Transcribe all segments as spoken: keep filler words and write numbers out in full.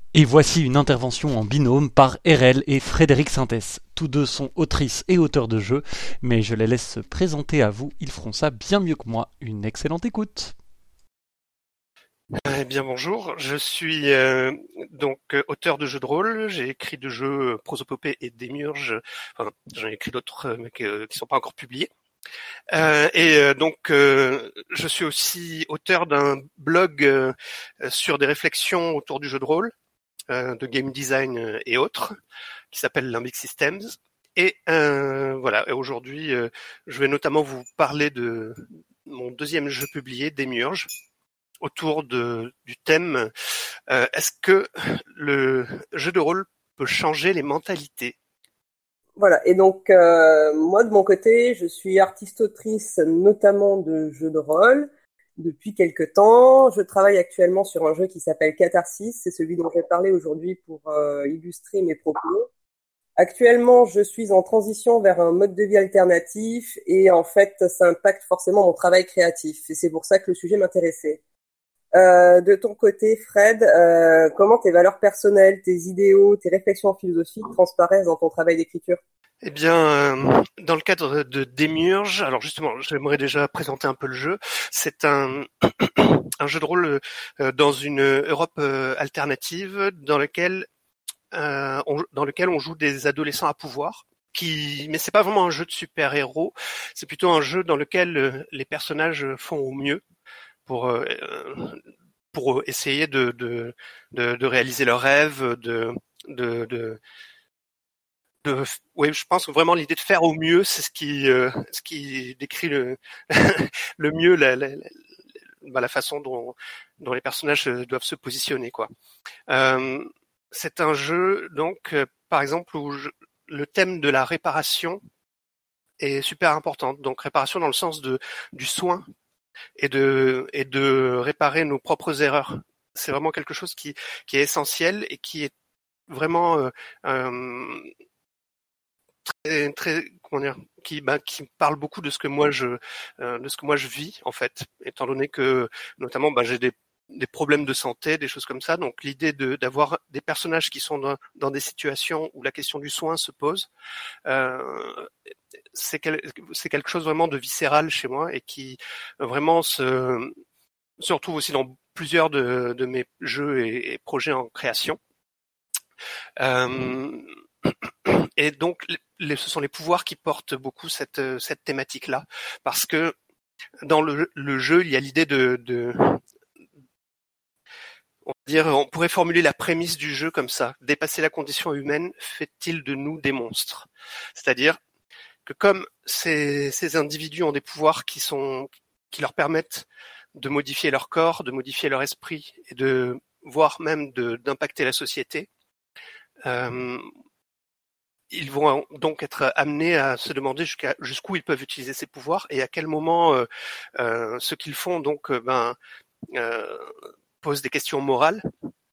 Et voici une intervention en binôme par Erel et Frédéric Sintès. Tous deux sont autrices et auteurs de jeux, mais je les laisse se présenter à vous, ils feront ça bien mieux que moi. Une excellente écoute. Eh bien bonjour, je suis euh, donc euh, auteur de jeux de rôle, j'ai écrit de jeux euh, prosopopée et démiurge, enfin j'en ai écrit d'autres euh, mais qui ne sont pas encore publiés. Euh, et euh, donc euh, je suis aussi auteur d'un blog euh, sur des réflexions autour du jeu de rôle, euh, de game design euh, et autres, qui s'appelle Limbic Systems. Et euh, voilà, et aujourd'hui euh, je vais notamment vous parler de mon deuxième jeu publié, Démiurge, autour de, du thème euh, est-ce que le jeu de rôle peut changer les mentalités? Voilà, et donc euh, moi de mon côté, je suis artiste-autrice notamment de jeux de rôle depuis quelque temps. Je travaille actuellement sur un jeu qui s'appelle Catharsis, c'est celui dont je vais parler aujourd'hui pour euh, illustrer mes propos. Actuellement, je suis en transition vers un mode de vie alternatif et en fait, ça impacte forcément mon travail créatif et c'est pour ça que le sujet m'intéressait. Euh, de ton côté, Fred, euh, comment tes valeurs personnelles, tes idéaux, tes réflexions philosophiques transparaissent dans ton travail d'écriture? Eh bien, euh, dans le cadre de Démiurge, alors justement, j'aimerais déjà présenter un peu le jeu. C'est un, un jeu de rôle euh, dans une Europe euh, alternative dans lequel, euh, on, dans lequel on joue des adolescents à pouvoir. Qui, mais c'est pas vraiment un jeu de super-héros, c'est plutôt un jeu dans lequel euh, les personnages font au mieux pour euh, pour essayer de de de, de réaliser leurs rêves, de de de, de oui, je pense que vraiment l'idée de faire au mieux, c'est ce qui euh, ce qui décrit le le mieux la la, la, bah, la façon dont dont les personnages doivent se positionner quoi. Euh, c'est un jeu donc euh, par exemple où je, le thème de la réparation est super important. Donc réparation dans le sens de du soin et de et de réparer nos propres erreurs. C'est vraiment quelque chose qui qui est essentiel et qui est vraiment euh, euh, très très comment dire qui bah, qui parle beaucoup de ce que moi je euh, de ce que moi je vis en fait, étant donné que notamment bah, j'ai des des problèmes de santé, des choses comme ça. Donc l'idée de d'avoir des personnages qui sont dans, dans des situations où la question du soin se pose, euh, c'est, quel, c'est quelque chose vraiment de viscéral chez moi et qui vraiment se, se retrouve aussi dans plusieurs de, de mes jeux et, et projets en création. Euh, et donc, les, ce sont les pouvoirs qui portent beaucoup cette, cette thématique-là, parce que dans le, le jeu, il y a l'idée de, de on, dire, on pourrait formuler la prémisse du jeu comme ça: dépasser la condition humaine fait-il de nous des monstres? C'est-à-dire que comme ces, ces individus ont des pouvoirs qui sont qui leur permettent de modifier leur corps, de modifier leur esprit et de voire même de, d'impacter la société, euh, ils vont donc être amenés à se demander jusqu'à, jusqu'où ils peuvent utiliser ces pouvoirs et à quel moment euh, euh, ce qu'ils font donc euh, ben euh, pose des questions morales.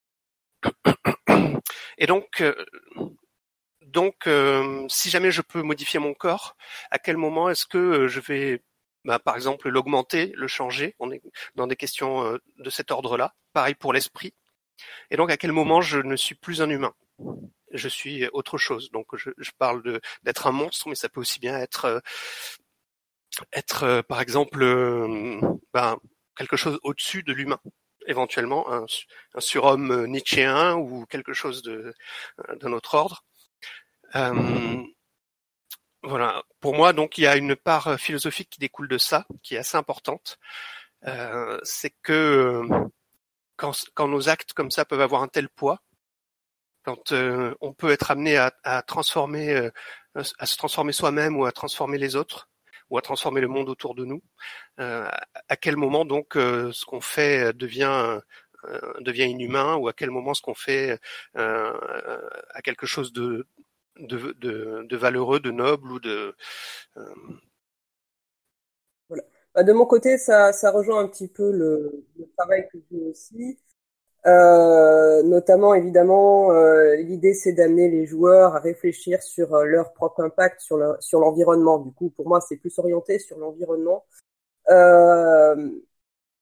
Et donc euh, donc euh, si jamais je peux modifier mon corps, à quel moment est-ce que je vais bah, par exemple l'augmenter, le changer? On est dans des questions euh, de cet ordre-là. Pareil pour l'esprit. Et donc à quel moment je ne suis plus un humain? Je suis autre chose. Donc je, je parle de d'être un monstre, mais ça peut aussi bien être euh, être euh, par exemple euh, ben, quelque chose au-dessus de l'humain, éventuellement un, un surhomme nietzschéen ou quelque chose de d'un autre ordre. Euh, voilà. Pour moi, donc, il y a une part philosophique qui découle de ça, qui est assez importante. Euh, c'est que quand, quand nos actes comme ça peuvent avoir un tel poids, quand euh, on peut être amené à, à transformer, euh, à se transformer soi-même ou à transformer les autres, ou à transformer le monde autour de nous, euh, à quel moment donc euh, ce qu'on fait devient euh, devient inhumain, ou à quel moment ce qu'on fait euh, a quelque chose de de, de de valeureux, de noble ou de euh... Voilà. Bah, de mon côté, ça, ça rejoint un petit peu le, le travail que j'ai aussi. Euh, notamment, évidemment, euh, l'idée, c'est d'amener les joueurs à réfléchir sur euh, leur propre impact sur, le, sur l'environnement. Du coup, pour moi, c'est plus orienté sur l'environnement. Euh,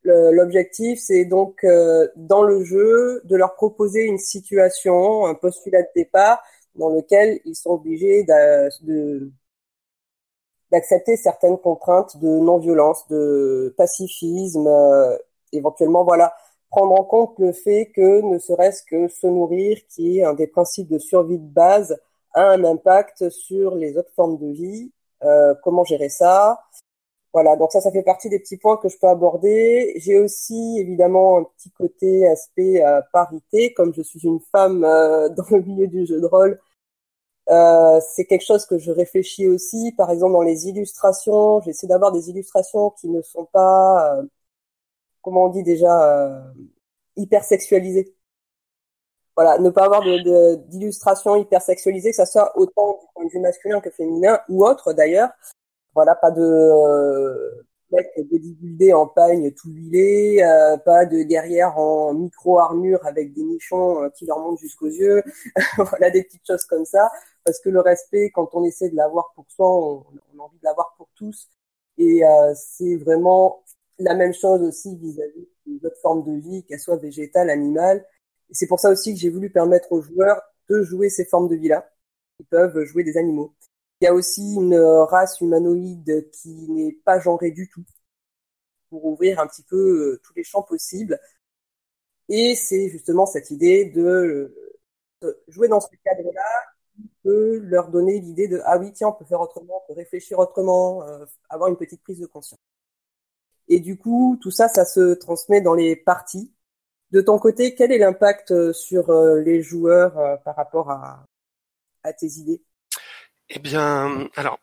Le, l'objectif, c'est donc euh, dans le jeu de leur proposer une situation, un postulat de départ dans lequel ils sont obligés d'a, de, d'accepter certaines contraintes de non-violence, de pacifisme, euh, éventuellement, voilà, prendre en compte le fait que ne serait-ce que se nourrir, qui est un des principes de survie de base, a un impact sur les autres formes de vie. Euh, comment gérer ça? Voilà, donc ça, ça fait partie des petits points que je peux aborder. J'ai aussi évidemment un petit côté aspect euh, parité, comme je suis une femme euh, dans le milieu du jeu de rôle. Euh, c'est quelque chose que je réfléchis aussi. Par exemple, dans les illustrations, j'essaie d'avoir des illustrations qui ne sont pas, euh, comment on dit déjà, euh, hyper sexualisées. Voilà, ne pas avoir de, de, d'illustrations hyper sexualisées, que ça soit autant du point de vue masculin que féminin ou autre d'ailleurs. Voilà, pas de euh, mec bodybuildé en pagne tout huilé, euh, pas de guerrière en micro-armure avec des nichons euh, qui leur montent jusqu'aux yeux. Voilà, des petites choses comme ça. Parce que le respect, quand on essaie de l'avoir pour soi, on, on a envie de l'avoir pour tous. Et euh, c'est vraiment la même chose aussi vis-à-vis des autres formes de vie, qu'elles soient végétales, animales. Et c'est pour ça aussi que j'ai voulu permettre aux joueurs de jouer ces formes de vie-là. Ils peuvent jouer des animaux. Il y a aussi une race humanoïde qui n'est pas genrée du tout, pour ouvrir un petit peu euh, tous les champs possibles. Et c'est justement cette idée de, de jouer dans ce cadre-là, de leur donner l'idée de « Ah oui, tiens, on peut faire autrement, on peut réfléchir autrement, euh, avoir une petite prise de conscience. » Et du coup, tout ça, ça se transmet dans les parties. De ton côté, quel est l'impact sur euh, les joueurs euh, par rapport à, à tes idées ? Eh bien, alors,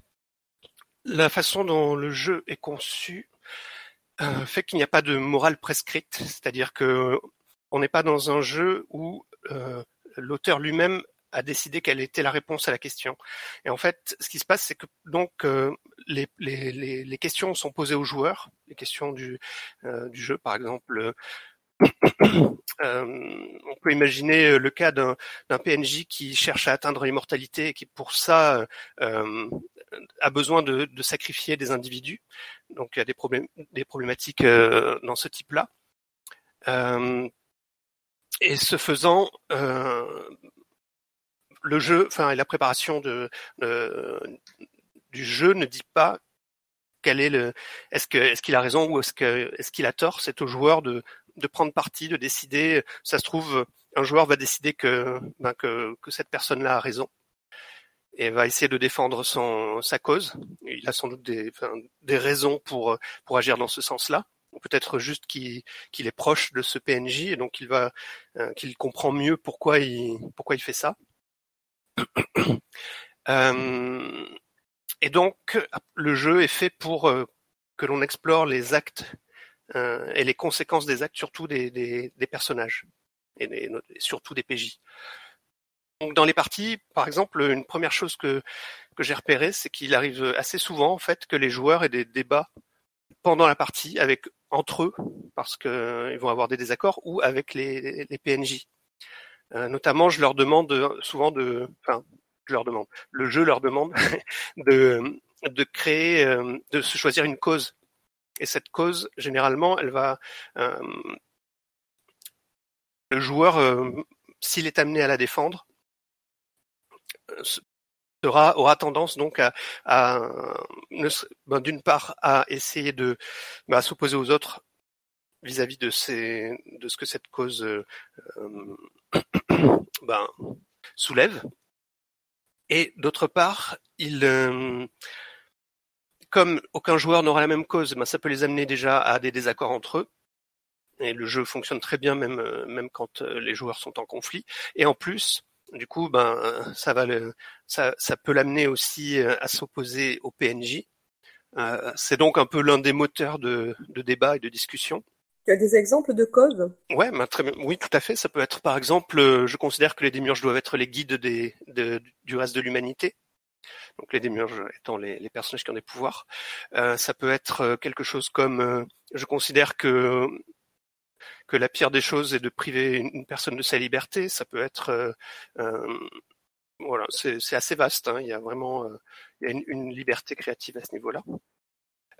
la façon dont le jeu est conçu euh, fait qu'il n'y a pas de morale prescrite, c'est-à-dire que on n'est pas dans un jeu où euh, l'auteur lui-même a décidé quelle était la réponse à la question. Et en fait, ce qui se passe, c'est que donc euh, les, les, les, les questions sont posées aux joueurs, les questions du, euh, du jeu, par exemple. Euh, on peut imaginer le cas d'un, d'un P N J qui cherche à atteindre l'immortalité et qui, pour ça, euh, a besoin de, de sacrifier des individus. Donc, il y a des, problèmes, des problématiques euh, dans ce type-là. Euh, et ce faisant, euh, le jeu, enfin, et la préparation de, de, du jeu ne dit pas quel est le, est-ce que, est-ce qu'il a raison ou est-ce que, est-ce qu'il a tort. C'est au joueur de de prendre parti, de décider. Ça se trouve, un joueur va décider que, ben, que, que cette personne-là a raison et va essayer de défendre son, sa cause. Il a sans doute des, enfin, des raisons pour, pour agir dans ce sens-là. Ou peut-être juste qu'il, qu'il est proche de ce P N J et donc il va, euh, qu'il comprend mieux pourquoi il, pourquoi il fait ça. euh, et donc, le jeu est fait pour euh, que l'on explore les actes Euh, et les conséquences des actes, surtout des, des, des personnages, et, des, et surtout des P J. Donc dans les parties, par exemple, une première chose que, que j'ai repérée, c'est qu'il arrive assez souvent en fait que les joueurs aient des débats pendant la partie avec entre eux, parce qu'ils vont avoir des désaccords, ou avec les, les P N J. Euh, notamment, je leur demande souvent de, enfin, je leur demande, le jeu leur demande de, de créer, de se choisir une cause. Et cette cause, généralement, elle va, euh, le joueur, euh, s'il est amené à la défendre, sera aura tendance donc à, à ben, d'une part à essayer de ben, à s'opposer aux autres vis-à-vis de ces de ce que cette cause euh, ben, soulève, et d'autre part, il euh, comme aucun joueur n'aura la même cause, ben ça peut les amener déjà à des désaccords entre eux. Et le jeu fonctionne très bien même même quand les joueurs sont en conflit. Et en plus, du coup, ben ça va le, ça ça peut l'amener aussi à s'opposer au P N J. Euh, c'est donc un peu l'un des moteurs de, de débat et de discussion. Tu as des exemples de causes ? Ouais, ben très bien. Oui, tout à fait. Ça peut être, par exemple, je considère que les démiurges doivent être les guides des, de, du reste de l'humanité. Donc les démiurges étant les, les personnages qui ont des pouvoirs. Euh, ça peut être quelque chose comme, euh, je considère que que la pire des choses est de priver une personne de sa liberté. Ça peut être, euh, euh, voilà, c'est, c'est assez vaste. Hein. Il y a vraiment, euh, il y a une, une liberté créative à ce niveau-là.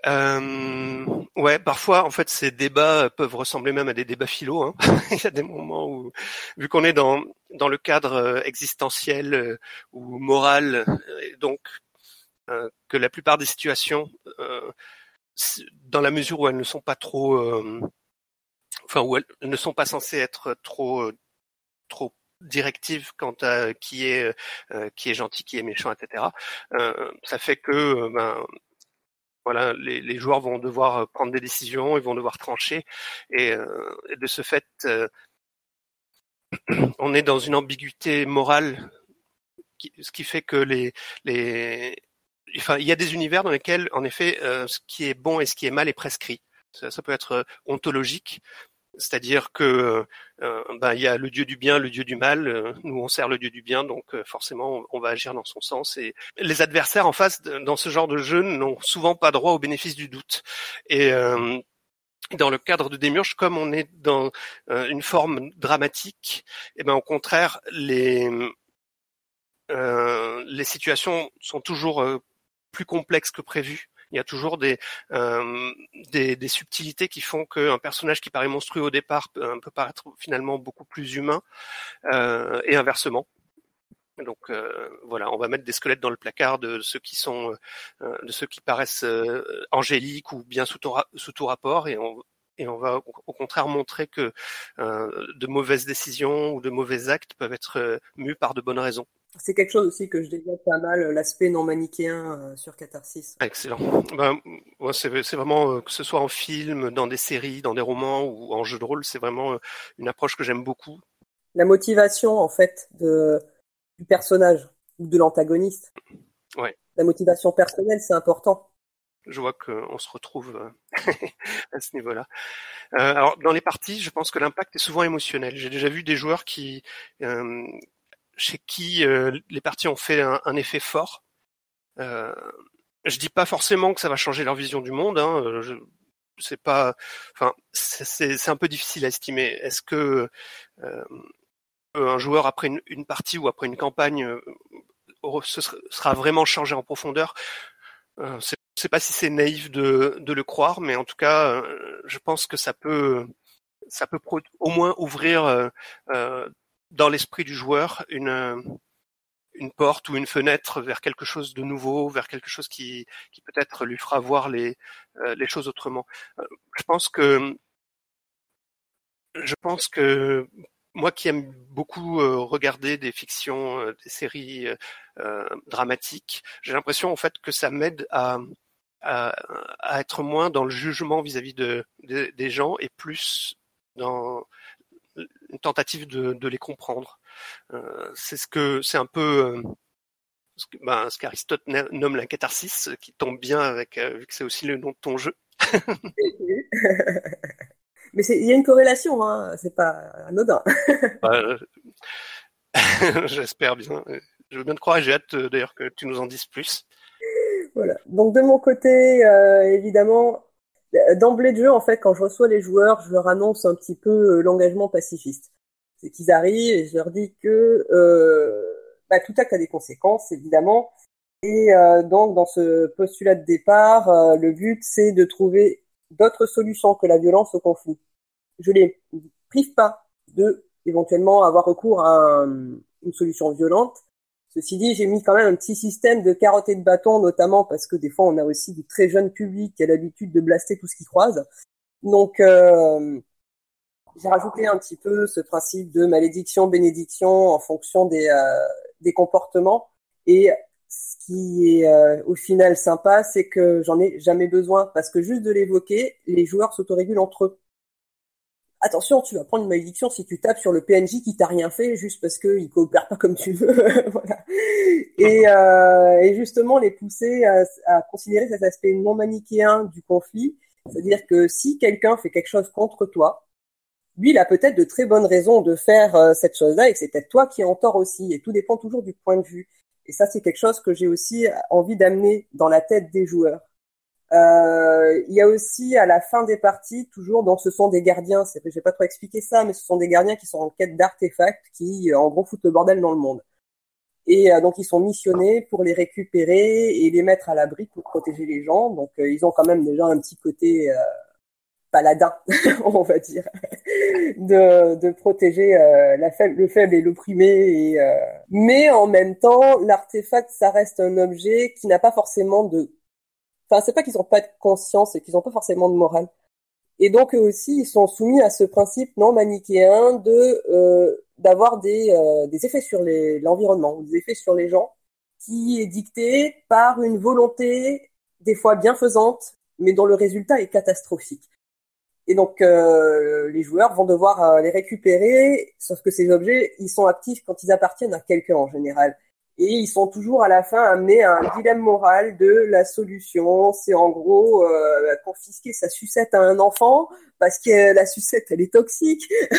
Euh, ouais, parfois, en fait, ces débats peuvent ressembler même à des débats philo. Hein. Il y a des moments où, vu qu'on est dans dans le cadre existentiel euh, ou moral, euh, donc euh, que la plupart des situations, euh, dans la mesure où elles ne sont pas trop, euh, enfin où elles ne sont pas censées être trop trop directives quant à qui est euh, qui est gentil, qui est méchant, et cetera. Euh, ça fait que euh, ben voilà, les, les joueurs vont devoir prendre des décisions, ils vont devoir trancher, et, euh, et de ce fait, euh, on est dans une ambiguïté morale, qui, ce qui fait que les, les, enfin, il y a des univers dans lesquels, en effet, euh, ce qui est bon et ce qui est mal est prescrit. Ça, ça peut être ontologique, c'est-à-dire que euh, ben il y a le dieu du bien, le dieu du mal. Euh, nous on sert le dieu du bien, donc euh, forcément on, on va agir dans son sens. Et les adversaires en face dans ce genre de jeu n'ont souvent pas droit au bénéfice du doute. Et euh, dans le cadre de Démiurge, comme on est dans euh, une forme dramatique, et ben au contraire les euh, les situations sont toujours euh, plus complexes que prévu. Il y a toujours des, euh, des, des subtilités qui font qu'un personnage qui paraît monstrueux au départ peut, peut paraître finalement beaucoup plus humain, euh, et inversement. Donc euh, voilà, on va mettre des squelettes dans le placard de ceux qui sont, euh, de ceux qui paraissent euh, angéliques ou bien sous tout, sous tout rapport, et on, et on va au contraire montrer que euh, de mauvaises décisions ou de mauvais actes peuvent être euh, mus par de bonnes raisons. C'est quelque chose aussi que je développe pas mal, l'aspect non manichéen euh, sur Catharsis. Excellent. Ben, ouais, c'est, c'est vraiment, euh, que ce soit en film, dans des séries, dans des romans ou en jeu de rôle, c'est vraiment euh, une approche que j'aime beaucoup. La motivation, en fait, de, du personnage ou de l'antagoniste. Ouais. La motivation personnelle, c'est important. Je vois qu'on se retrouve euh, à ce niveau-là. Euh, alors, dans les parties, je pense que l'impact est souvent émotionnel. J'ai déjà vu des joueurs qui... Euh, chez qui euh, les parties ont fait un, un effet fort. Euh, je dis pas forcément que ça va changer leur vision du monde. Hein, je, c'est pas, enfin, c'est, c'est, c'est un peu difficile à estimer. Est-ce que euh, un joueur après une, une partie ou après une campagne euh, ce sera vraiment changé en profondeur? euh, c'est, je sais pas si c'est naïf de, de le croire, mais en tout cas, euh, je pense que ça peut, ça peut pro- au moins ouvrir euh, euh, dans l'esprit du joueur une une porte ou une fenêtre vers quelque chose de nouveau, vers quelque chose qui qui peut-être lui fera voir les euh, les choses autrement. Euh, je pense que je pense que moi qui aime beaucoup euh, regarder des fictions, euh, des séries euh, dramatiques, j'ai l'impression en fait que ça m'aide à à, à être moins dans le jugement vis-à-vis de, de des gens et plus dans une tentative de, de les comprendre. Euh, c'est ce que c'est un peu euh, ce, que, ben, ce qu'Aristote nomme la catharsis, qui tombe bien avec euh, vu que c'est aussi le nom de ton jeu. Mais il y a une corrélation, hein, c'est pas anodin. euh, J'espère bien. Je veux bien te croire et j'ai hâte euh, d'ailleurs que tu nous en dises plus. Voilà. Donc de mon côté, euh, évidemment, d'emblée de jeu, en fait, quand je reçois les joueurs, je leur annonce un petit peu euh, l'engagement pacifiste. C'est qu'ils arrivent et je leur dis que euh, bah, tout acte a des conséquences, évidemment. Et euh, donc, dans ce postulat de départ, euh, le but, c'est de trouver d'autres solutions que la violence au conflit. Je les prive pas de, éventuellement, avoir recours à un, une solution violente. Ceci dit, j'ai mis quand même un petit système de carottes et de bâtons, notamment parce que des fois, on a aussi du très jeune public qui a l'habitude de blaster tout ce qui croise. Donc, euh, j'ai rajouté un petit peu ce principe de malédiction, bénédiction en fonction des, euh, des comportements. Et ce qui est euh, au final sympa, c'est que j'en ai jamais besoin parce que juste de l'évoquer, les joueurs s'autorégulent entre eux. Attention, tu vas prendre une malédiction si tu tapes sur le P N J qui t'a rien fait juste parce qu'il coopère pas comme tu veux. Voilà. Et, euh, et justement, les pousser à, à considérer cet aspect non manichéen du conflit. C'est-à-dire que si quelqu'un fait quelque chose contre toi, lui, il a peut-être de très bonnes raisons de faire euh, cette chose-là et que c'est peut-être toi qui es en tort aussi. Et tout dépend toujours du point de vue. Et ça, c'est quelque chose que j'ai aussi envie d'amener dans la tête des joueurs. Euh, il y a aussi à la fin des parties, toujours dans ce sont des gardiens, c'est, j'ai pas trop expliqué ça, mais ce sont des gardiens qui sont en quête d'artefacts qui, en gros, foutent le bordel dans le monde. Et euh, donc ils sont missionnés pour les récupérer et les mettre à l'abri pour protéger les gens. Donc euh, ils ont quand même déjà un petit côté euh, paladin, on va dire, de, de protéger euh, la faible, le faible et l'opprimé. Et, euh... Mais en même temps, l'artefact, ça reste un objet qui n'a pas forcément de... Enfin, c'est pas qu'ils n'ont pas de conscience, c'est qu'ils n'ont pas forcément de morale. Et donc eux aussi, ils sont soumis à ce principe non manichéen de euh, d'avoir des euh, des effets sur les, l'environnement, ou des effets sur les gens, qui est dicté par une volonté des fois bienfaisante, mais dont le résultat est catastrophique. Et donc euh, les joueurs vont devoir euh, les récupérer, sauf que ces objets, ils sont actifs quand ils appartiennent à quelqu'un en général. Et ils sont toujours à la fin amenés à un dilemme moral de la solution. C'est en gros euh, confisquer sa sucette à un enfant parce que la sucette elle est toxique.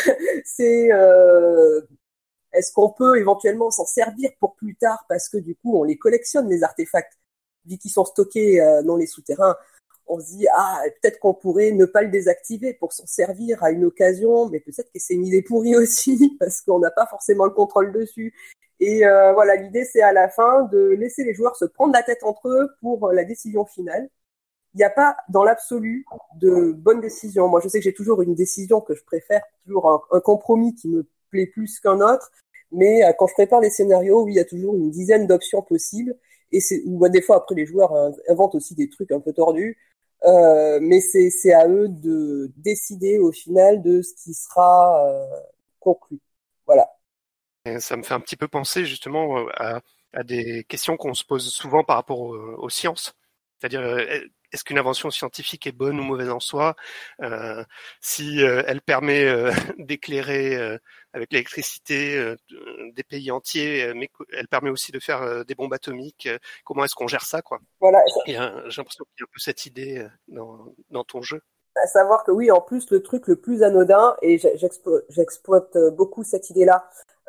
C'est euh, est-ce qu'on peut éventuellement s'en servir pour plus tard parce que du coup on les collectionne les artefacts vu qu'ils sont stockés euh, dans les souterrains. On se dit ah peut-être qu'on pourrait ne pas le désactiver pour s'en servir à une occasion, mais peut-être que c'est une idée pourrie aussi parce qu'on n'a pas forcément le contrôle dessus. Et euh, voilà, l'idée c'est à la fin de laisser les joueurs se prendre la tête entre eux pour la décision finale. Il n'y a pas dans l'absolu de bonne décision. Moi je sais que j'ai toujours une décision que je préfère, toujours un, un compromis qui me plaît plus qu'un autre, mais euh, quand je prépare les scénarios, oui, il y a toujours une dizaine d'options possibles. Et c'est, ou bah, des fois après les joueurs inventent aussi des trucs un peu tordus, euh, mais c'est, c'est à eux de décider au final de ce qui sera euh, conclu. Voilà. Et ça me fait un petit peu penser justement à, à des questions qu'on se pose souvent par rapport aux, aux sciences. C'est-à-dire, est-ce qu'une invention scientifique est bonne ou mauvaise en soi, euh, si euh, elle permet euh, d'éclairer euh, avec l'électricité euh, des pays entiers, mais elle permet aussi de faire euh, des bombes atomiques. Euh, comment est-ce qu'on gère ça, quoi? Voilà. Et euh, j'ai l'impression qu'il y a un peu cette idée euh, dans, dans ton jeu. À savoir que oui, en plus, le truc le plus anodin, et j'exploite, j'exploite beaucoup cette idée-là,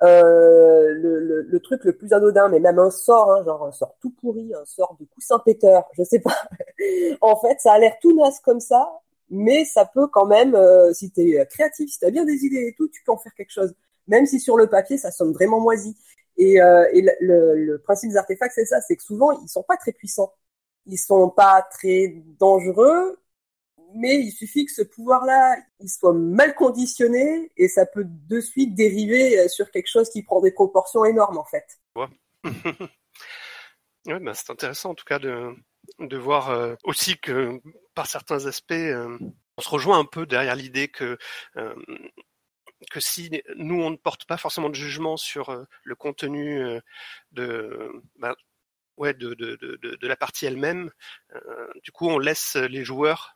euh, le, le, le truc le plus anodin, mais même un sort, hein, genre un sort tout pourri, un sort de coussin péteur, je sais pas. En fait, ça a l'air tout naze comme ça, mais ça peut quand même, euh, si t'es créatif, si t'as bien des idées et tout, tu peux en faire quelque chose. Même si sur le papier, ça sonne vraiment moisi. Et, euh, et le, le, le principe des artefacts, c'est ça, c'est que souvent, ils sont pas très puissants. Ils sont pas très dangereux, mais il suffit que ce pouvoir-là, il soit mal conditionné et ça peut de suite dériver sur quelque chose qui prend des proportions énormes, en fait. Ouais. Ouais, bah, c'est intéressant en tout cas de, de voir euh, aussi que par certains aspects, euh, on se rejoint un peu derrière l'idée que euh, que si nous on ne porte pas forcément de jugement sur euh, le contenu euh, de bah, ouais de, de, de, de la partie elle-même, euh, du coup on laisse les joueurs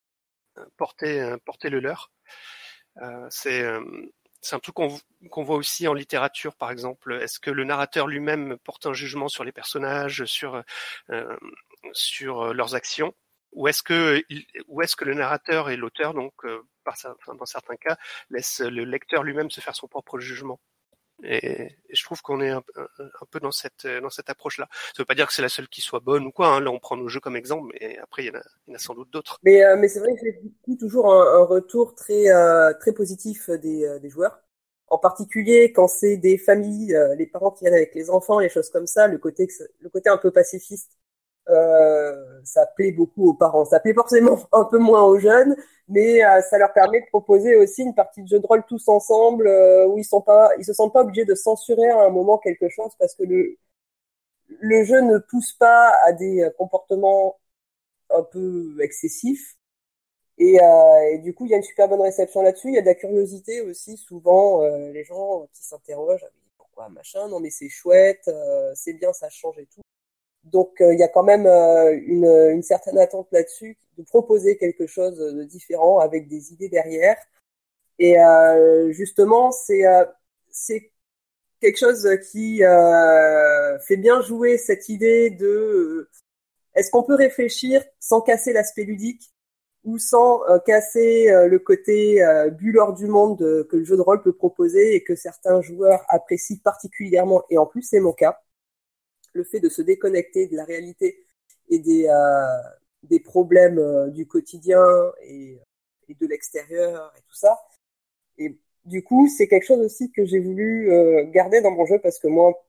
porter porter le leur. Euh, c'est euh, c'est un truc qu'on, qu'on voit aussi en littérature, par exemple. Est-ce que le narrateur lui-même porte un jugement sur les personnages, sur euh, sur leurs actions, ou est-ce que ou est-ce que le narrateur et l'auteur, donc euh, par, enfin, dans certains cas, laisse le lecteur lui-même se faire son propre jugement? Et, et je trouve qu'on est un, un, un peu dans cette dans cette approche-là. Ça veut pas dire que c'est la seule qui soit bonne ou quoi. Hein. Là, on prend nos jeux comme exemple, mais après il y en a, il y en a sans doute d'autres. Mais euh, mais c'est vrai que j'ai toujours un, un retour très euh, très positif des euh, des joueurs. En particulier quand c'est des familles, euh, les parents qui viennent avec les enfants, les choses comme ça, le côté le côté un peu pacifiste, euh, ça plaît beaucoup aux parents. Ça plaît forcément un peu moins aux jeunes, mais euh, ça leur permet de proposer aussi une partie de jeu de rôle tous ensemble euh, où ils sont pas, ils se sentent pas obligés de censurer à un moment quelque chose parce que le le jeu ne pousse pas à des comportements un peu excessifs. Et, euh, et du coup, il y a une super bonne réception là-dessus. Il y a de la curiosité aussi. Souvent, euh, les gens qui s'interrogent, pourquoi machin, non mais c'est chouette, euh, c'est bien, ça change et tout. Donc, euh, il y a quand même euh, une, une certaine attente là-dessus de proposer quelque chose de différent avec des idées derrière. Et euh, justement, c'est euh, c'est quelque chose qui euh, fait bien jouer cette idée de euh, est-ce qu'on peut réfléchir sans casser l'aspect ludique ou sans euh, casser euh, le côté euh, bulleur du monde euh, que le jeu de rôle peut proposer et que certains joueurs apprécient particulièrement, et en plus c'est mon cas, le fait de se déconnecter de la réalité et des, euh, des problèmes euh, du quotidien et, et de l'extérieur et tout ça. Et du coup, c'est quelque chose aussi que j'ai voulu euh, garder dans mon jeu parce que moi,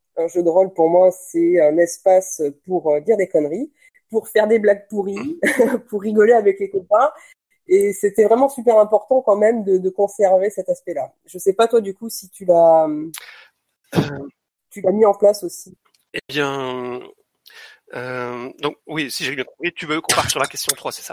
Un jeu de rôle, pour moi, c'est un espace pour euh, dire des conneries, pour faire des blagues pourries, pour rigoler avec les copains. Et c'était vraiment super important quand même de, de conserver cet aspect-là. Je sais pas toi, du coup, si tu l'as, Euh, tu l'as mis en place aussi. eh bien, euh, donc oui, si j'ai bien compris, tu veux qu'on parte sur la question trois, c'est ça?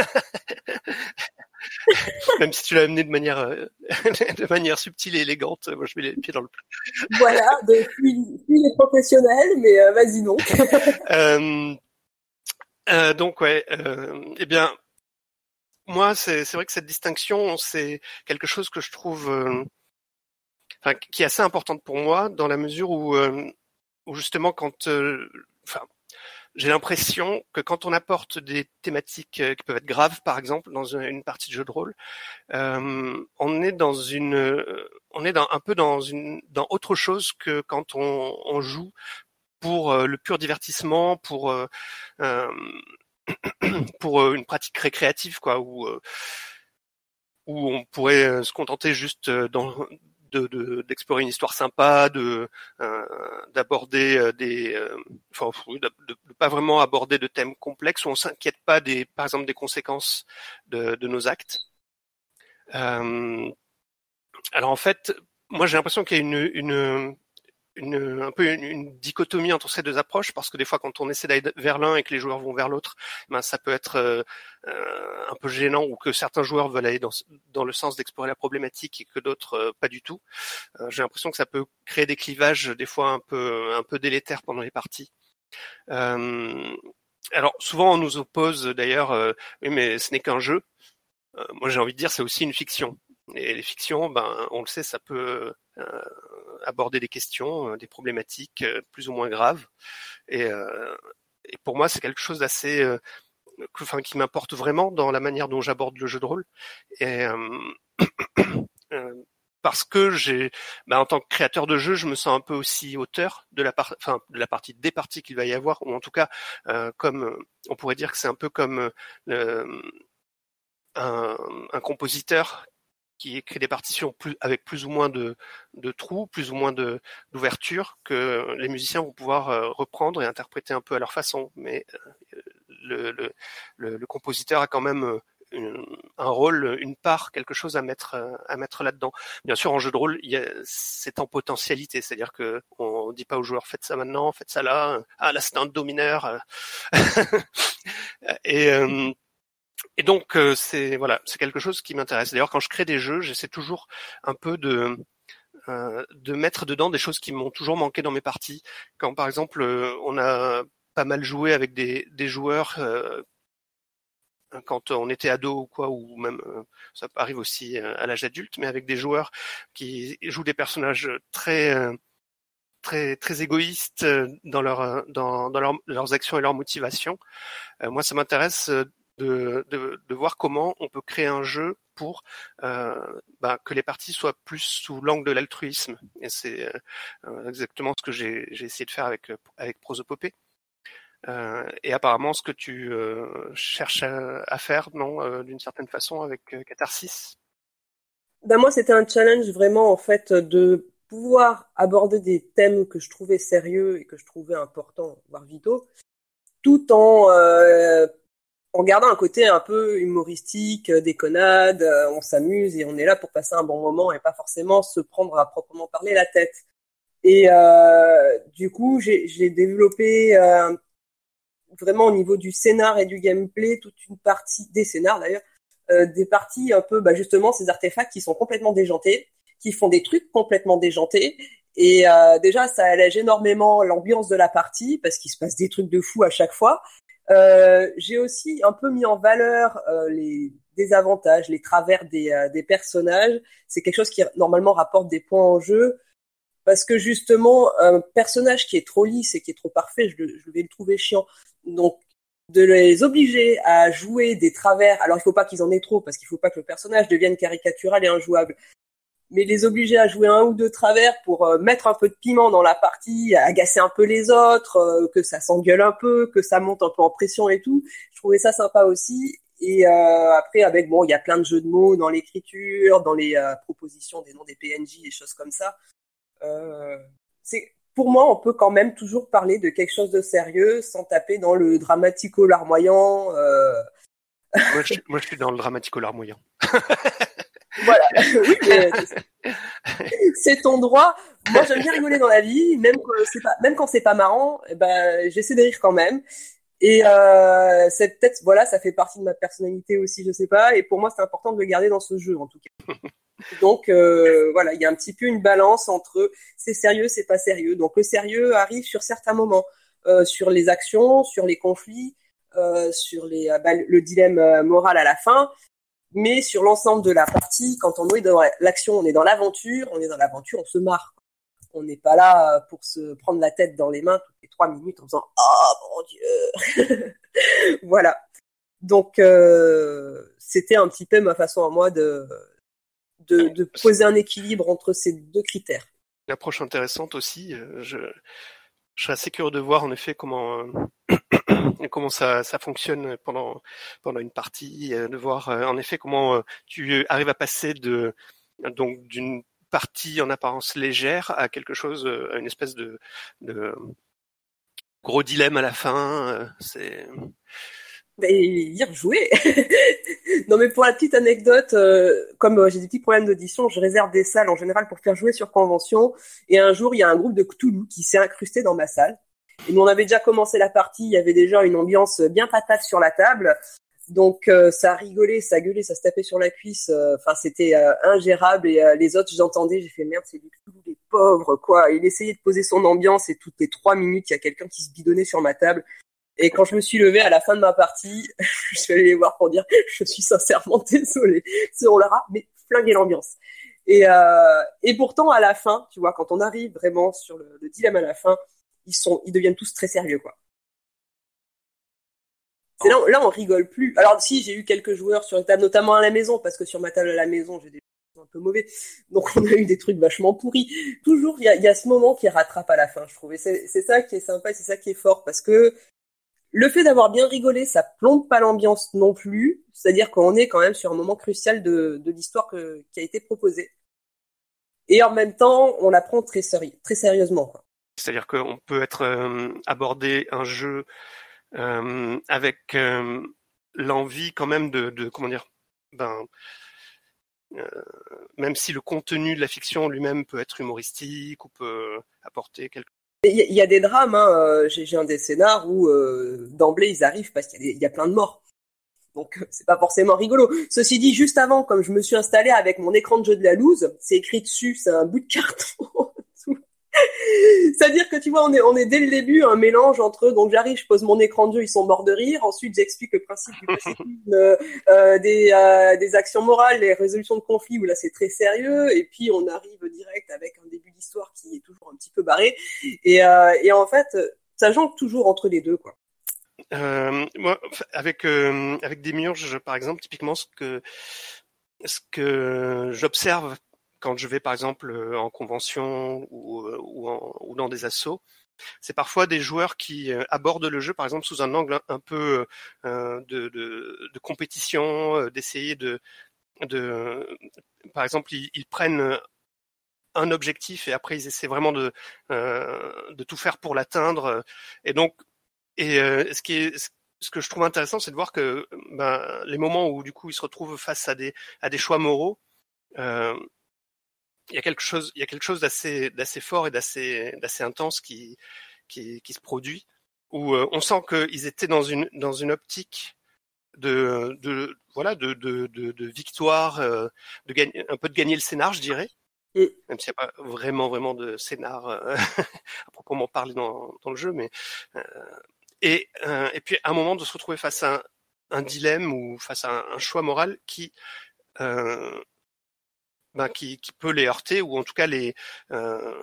Même si tu l'as amené de manière euh, de manière subtile et élégante, moi je mets les pieds dans le plat. Voilà, de puis les professionnels, mais euh, vas-y donc. euh, euh, donc ouais, euh, eh bien, moi c'est c'est vrai que cette distinction, c'est quelque chose que je trouve, euh, enfin, qui est assez importante pour moi dans la mesure où, euh, où justement quand, euh, enfin, j'ai l'impression que quand on apporte des thématiques euh, qui peuvent être graves, par exemple, dans une, une partie de jeu de rôle, euh, on est dans une, euh, on est dans, un peu dans une, dans autre chose que quand on, on joue pour euh, le pur divertissement, pour euh, euh, pour euh, une pratique récréative, quoi, où euh, où on pourrait euh, se contenter juste euh, dans de, de, d'explorer une histoire sympa, de euh, d'aborder euh, des, euh, enfin, de, de, de pas vraiment aborder de thèmes complexes où on s'inquiète pas des, par exemple, des conséquences de, de nos actes. Euh, alors en fait, moi j'ai l'impression qu'il y a une, une une, un peu une, une dichotomie entre ces deux approches, parce que des fois quand on essaie d'aller vers l'un et que les joueurs vont vers l'autre, ben ça peut être euh, euh, un peu gênant, ou que certains joueurs veulent aller dans, dans le sens d'explorer la problématique et que d'autres euh, pas du tout. Euh, j'ai l'impression que ça peut créer des clivages des fois un peu un peu délétères pendant les parties. Euh, alors souvent on nous oppose d'ailleurs, euh, oui mais ce n'est qu'un jeu. Euh, moi j'ai envie de dire c'est aussi une fiction. Et les fictions, ben on le sait, ça peut euh, aborder des questions, euh, des problématiques euh, plus ou moins graves. Et, euh, et pour moi, c'est quelque chose d'assez, euh, que, enfin, qui m'importe vraiment dans la manière dont j'aborde le jeu de rôle. Et euh, euh, parce que j'ai, bah, en tant que créateur de jeu, je me sens un peu aussi auteur de la part, enfin, de la partie des parties qu'il va y avoir, ou en tout cas, euh, comme on pourrait dire que c'est un peu comme euh, un, un compositeur qui écrit des partitions plus, avec plus ou moins de, de trous, plus ou moins de, d'ouvertures, que les musiciens vont pouvoir euh, reprendre et interpréter un peu à leur façon. Mais euh, le, le, le, le compositeur a quand même euh, une, un rôle, une part, quelque chose à mettre, euh, à mettre là-dedans. Bien sûr, en jeu de rôle, il y a, c'est en potentialité, c'est-à-dire que on dit pas aux joueurs faites ça maintenant, faites ça là. Ah là, c'est un do mineur. et euh, Et donc euh, c'est voilà, c'est quelque chose qui m'intéresse. D'ailleurs, quand je crée des jeux, j'essaie toujours un peu de euh, de mettre dedans des choses qui m'ont toujours manqué dans mes parties. Quand par exemple, euh, on a pas mal joué avec des des joueurs euh, quand on était ado ou quoi, ou même euh, ça arrive aussi euh, à l'âge adulte, mais avec des joueurs qui jouent des personnages très euh, très très égoïstes dans leur dans dans leur, leurs actions et leurs motivations. Euh, moi, ça m'intéresse de, de, de voir comment on peut créer un jeu pour euh, bah, que les parties soient plus sous l'angle de l'altruisme. Et c'est euh, exactement ce que j'ai, j'ai essayé de faire avec, avec Prosopopée. Euh, et apparemment, ce que tu euh, cherches à, à faire, non, euh, d'une certaine façon, avec euh, Catharsis. Ben moi, c'était un challenge vraiment, en fait, de pouvoir aborder des thèmes que je trouvais sérieux et que je trouvais importants, voire vitaux, tout en euh, en gardant un côté un peu humoristique, euh, déconnade, euh, on s'amuse et on est là pour passer un bon moment et pas forcément se prendre à proprement parler la tête. Et euh, du coup, j'ai, j'ai développé euh, vraiment au niveau du scénar et du gameplay toute une partie des scénars d'ailleurs, euh, des parties un peu bah, justement ces artefacts qui sont complètement déjantés, qui font des trucs complètement déjantés. Et euh, déjà, ça allège énormément l'ambiance de la partie parce qu'il se passe des trucs de fou à chaque fois. Euh, j'ai aussi un peu mis en valeur euh, les désavantages, les travers des, euh, des personnages. C'est quelque chose qui normalement rapporte des points en jeu parce que justement, un personnage qui est trop lisse et qui est trop parfait, je, je vais le trouver chiant. Donc, de les obliger à jouer des travers, alors il faut pas qu'ils en aient trop parce qu'il faut pas que le personnage devienne caricatural et injouable, mais les obliger à jouer un ou deux travers pour euh, mettre un peu de piment dans la partie, agacer un peu les autres, euh, que ça s'engueule un peu, que ça monte un peu en pression et tout. Je trouvais ça sympa aussi. Et euh, après, avec bon, il y a plein de jeux de mots dans l'écriture, dans les euh, propositions des noms des P N J, des choses comme ça. Euh, c'est pour moi, on peut quand même toujours parler de quelque chose de sérieux sans taper dans le dramatico-larmoyant. Euh... Moi, je, moi, je suis dans le dramatico-larmoyant. Voilà, oui, mais c'est ton droit. Moi, j'aime bien rigoler dans la vie, même quand c'est pas, même quand c'est pas marrant, eh ben, j'essaie de rire quand même. Et euh, c'est peut-être, voilà, ça fait partie de ma personnalité aussi, je sais pas. Et pour moi, c'est important de le garder dans ce jeu, en tout cas. Donc, euh, voilà, il y a un petit peu une balance entre c'est sérieux, c'est pas sérieux. Donc, le sérieux arrive sur certains moments, euh, sur les actions, sur les conflits, euh, sur les, bah, le dilemme moral à la fin. Mais sur l'ensemble de la partie, quand on est dans l'action, on est dans l'aventure, on est dans l'aventure, on se marre. On n'est pas là pour se prendre la tête dans les mains toutes les trois minutes en faisant « Oh mon Dieu !» Voilà. Donc, euh, c'était un petit peu ma façon à moi de, de, de poser un équilibre entre ces deux critères. Une approche intéressante aussi. Je, je serais assez curieux de voir en effet comment... Euh... comment ça, ça fonctionne pendant pendant une partie, de voir en effet comment tu arrives à passer de donc d'une partie en apparence légère à quelque chose, à une espèce de, de gros dilemme à la fin. C'est ben, y rejouer. Non mais pour la petite anecdote, euh, comme euh, j'ai des petits problèmes d'audition, je réserve des salles en général pour faire jouer sur convention. Et un jour, il y a un groupe de Cthulhu qui s'est incrusté dans ma salle. Et nous, on avait déjà commencé la partie, il y avait déjà une ambiance bien patate sur la table. Donc, euh, ça a rigolé, ça a gueulé, ça se tapait sur la cuisse. Enfin, euh, c'était euh, ingérable. Et euh, les autres, j'entendais, j'ai fait merde, c'est du Cthulhu, les pauvres, quoi. Il essayait de poser son ambiance et toutes les trois minutes, il y a quelqu'un qui se bidonnait sur ma table. Et quand je me suis levée à la fin de ma partie, je suis allée les voir pour dire, je suis sincèrement désolée. On leur a mais flingué l'ambiance. Et, euh, et pourtant, à la fin, tu vois, quand on arrive vraiment sur le, le dilemme à la fin, ils sont, ils deviennent tous très sérieux, quoi. C'est là, là, on rigole plus. Alors, si, j'ai eu quelques joueurs sur une table, notamment à la maison, parce que sur ma table à la maison, j'ai des choses un peu mauvais. Donc, on a eu des trucs vachement pourris. Toujours, il y a, y a ce moment qui rattrape à la fin, je trouve. Et c'est, c'est ça qui est sympa et c'est ça qui est fort, parce que le fait d'avoir bien rigolé, ça plombe pas l'ambiance non plus. C'est-à-dire qu'on est quand même sur un moment crucial de, de l'histoire que, qui a été proposée. Et en même temps, on la prend très, séri- très sérieusement, quoi. C'est-à-dire qu'on peut être euh, aborder un jeu euh, avec euh, l'envie quand même de, de comment dire, ben, euh, même si le contenu de la fiction lui-même peut être humoristique ou peut apporter quelque. Il y, y a des drames, hein. J'ai, j'ai un des scénars où euh, d'emblée ils arrivent parce qu'il y a, des, il y a plein de morts. Donc c'est pas forcément rigolo. Ceci dit, juste avant, comme je me suis installée avec mon écran de jeu de la loose, c'est écrit dessus, c'est un bout de carton. C'est-à-dire que tu vois, on est, on est dès le début un mélange entre, donc j'arrive, je pose mon écran de jeu, ils sont morts de rire. Ensuite, j'explique le principe du pacifisme, euh, des, euh, des actions morales, les résolutions de conflits où là c'est très sérieux. Et puis on arrive direct avec un début d'histoire qui est toujours un petit peu barré. Et, euh, et en fait, ça jongle toujours entre les deux, quoi. Euh, moi, avec euh, avec Démiurge, par exemple, typiquement ce que ce que j'observe quand je vais par exemple en convention ou, ou, en, ou dans des assos, c'est parfois des joueurs qui abordent le jeu par exemple sous un angle un peu euh, de, de, de compétition, euh, d'essayer de, de par exemple ils, ils prennent un objectif et après ils essaient vraiment de, euh, de tout faire pour l'atteindre. Et donc, et euh, ce qui est ce que je trouve intéressant, c'est de voir que ben, les moments où du coup ils se retrouvent face à des à des choix moraux, euh, il y a quelque chose, il y a quelque chose d'assez, d'assez fort et d'assez, d'assez intense qui, qui, qui se produit, où euh, on sent qu'ils étaient dans une, dans une optique de, de, voilà, de, de, de, de victoire, euh, de gagner, un peu de gagner le scénar, je dirais, mm. Même s'il n'y a pas vraiment, vraiment de scénar euh, à proprement parler dans, dans le jeu, mais euh, et, euh, et puis à un moment de se retrouver face à un, un dilemme ou face à un, un choix moral qui euh, Ben, qui, qui peut les heurter ou en tout cas les euh,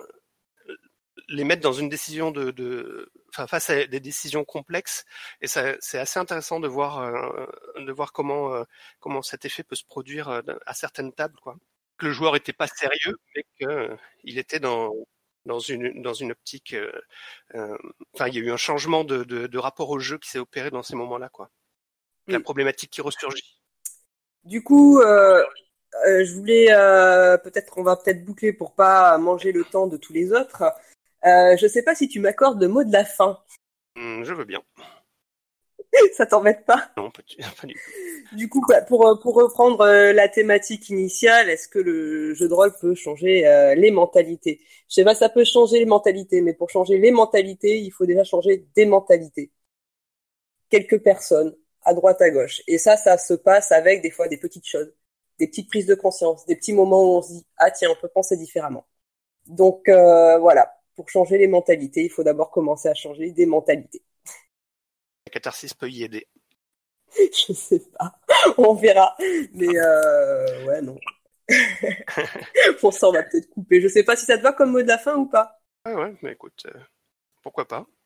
les mettre dans une décision de, de enfin face à des décisions complexes, et ça c'est assez intéressant de voir euh, de voir comment euh, comment cet effet peut se produire à certaines tables, quoi. Que le joueur était pas sérieux mais que euh, il était dans dans une dans une optique euh, euh, enfin il y a eu un changement de, de de rapport au jeu qui s'est opéré dans ces moments-là, quoi. La oui. Problématique qui ressurgit. Du coup euh... Euh, je voulais euh, peut-être, on va peut-être boucler pour pas manger le temps de tous les autres. Euh, je sais pas si tu m'accordes le mot de la fin. Hum, je veux bien. Ça t'embête pas? Non, pas du, pas du tout. Du coup, pour, pour reprendre la thématique initiale, est-ce que le jeu de rôle peut changer euh, les mentalités? Je sais pas, ça peut changer les mentalités, mais pour changer les mentalités, il faut déjà changer des mentalités. Quelques personnes, à droite, à gauche. Et ça, ça se passe avec des fois des petites choses, des petites prises de conscience, des petits moments où on se dit « Ah tiens, on peut penser différemment ». Donc euh, voilà, pour changer les mentalités, il faut d'abord commencer à changer des mentalités. La catharsis peut y aider. Je sais pas, on verra. Mais euh, ouais, non. Pour ça, on va peut-être couper. Je sais pas si ça te va comme mot de la fin ou pas. Ouais, ouais, mais écoute, euh, pourquoi pas.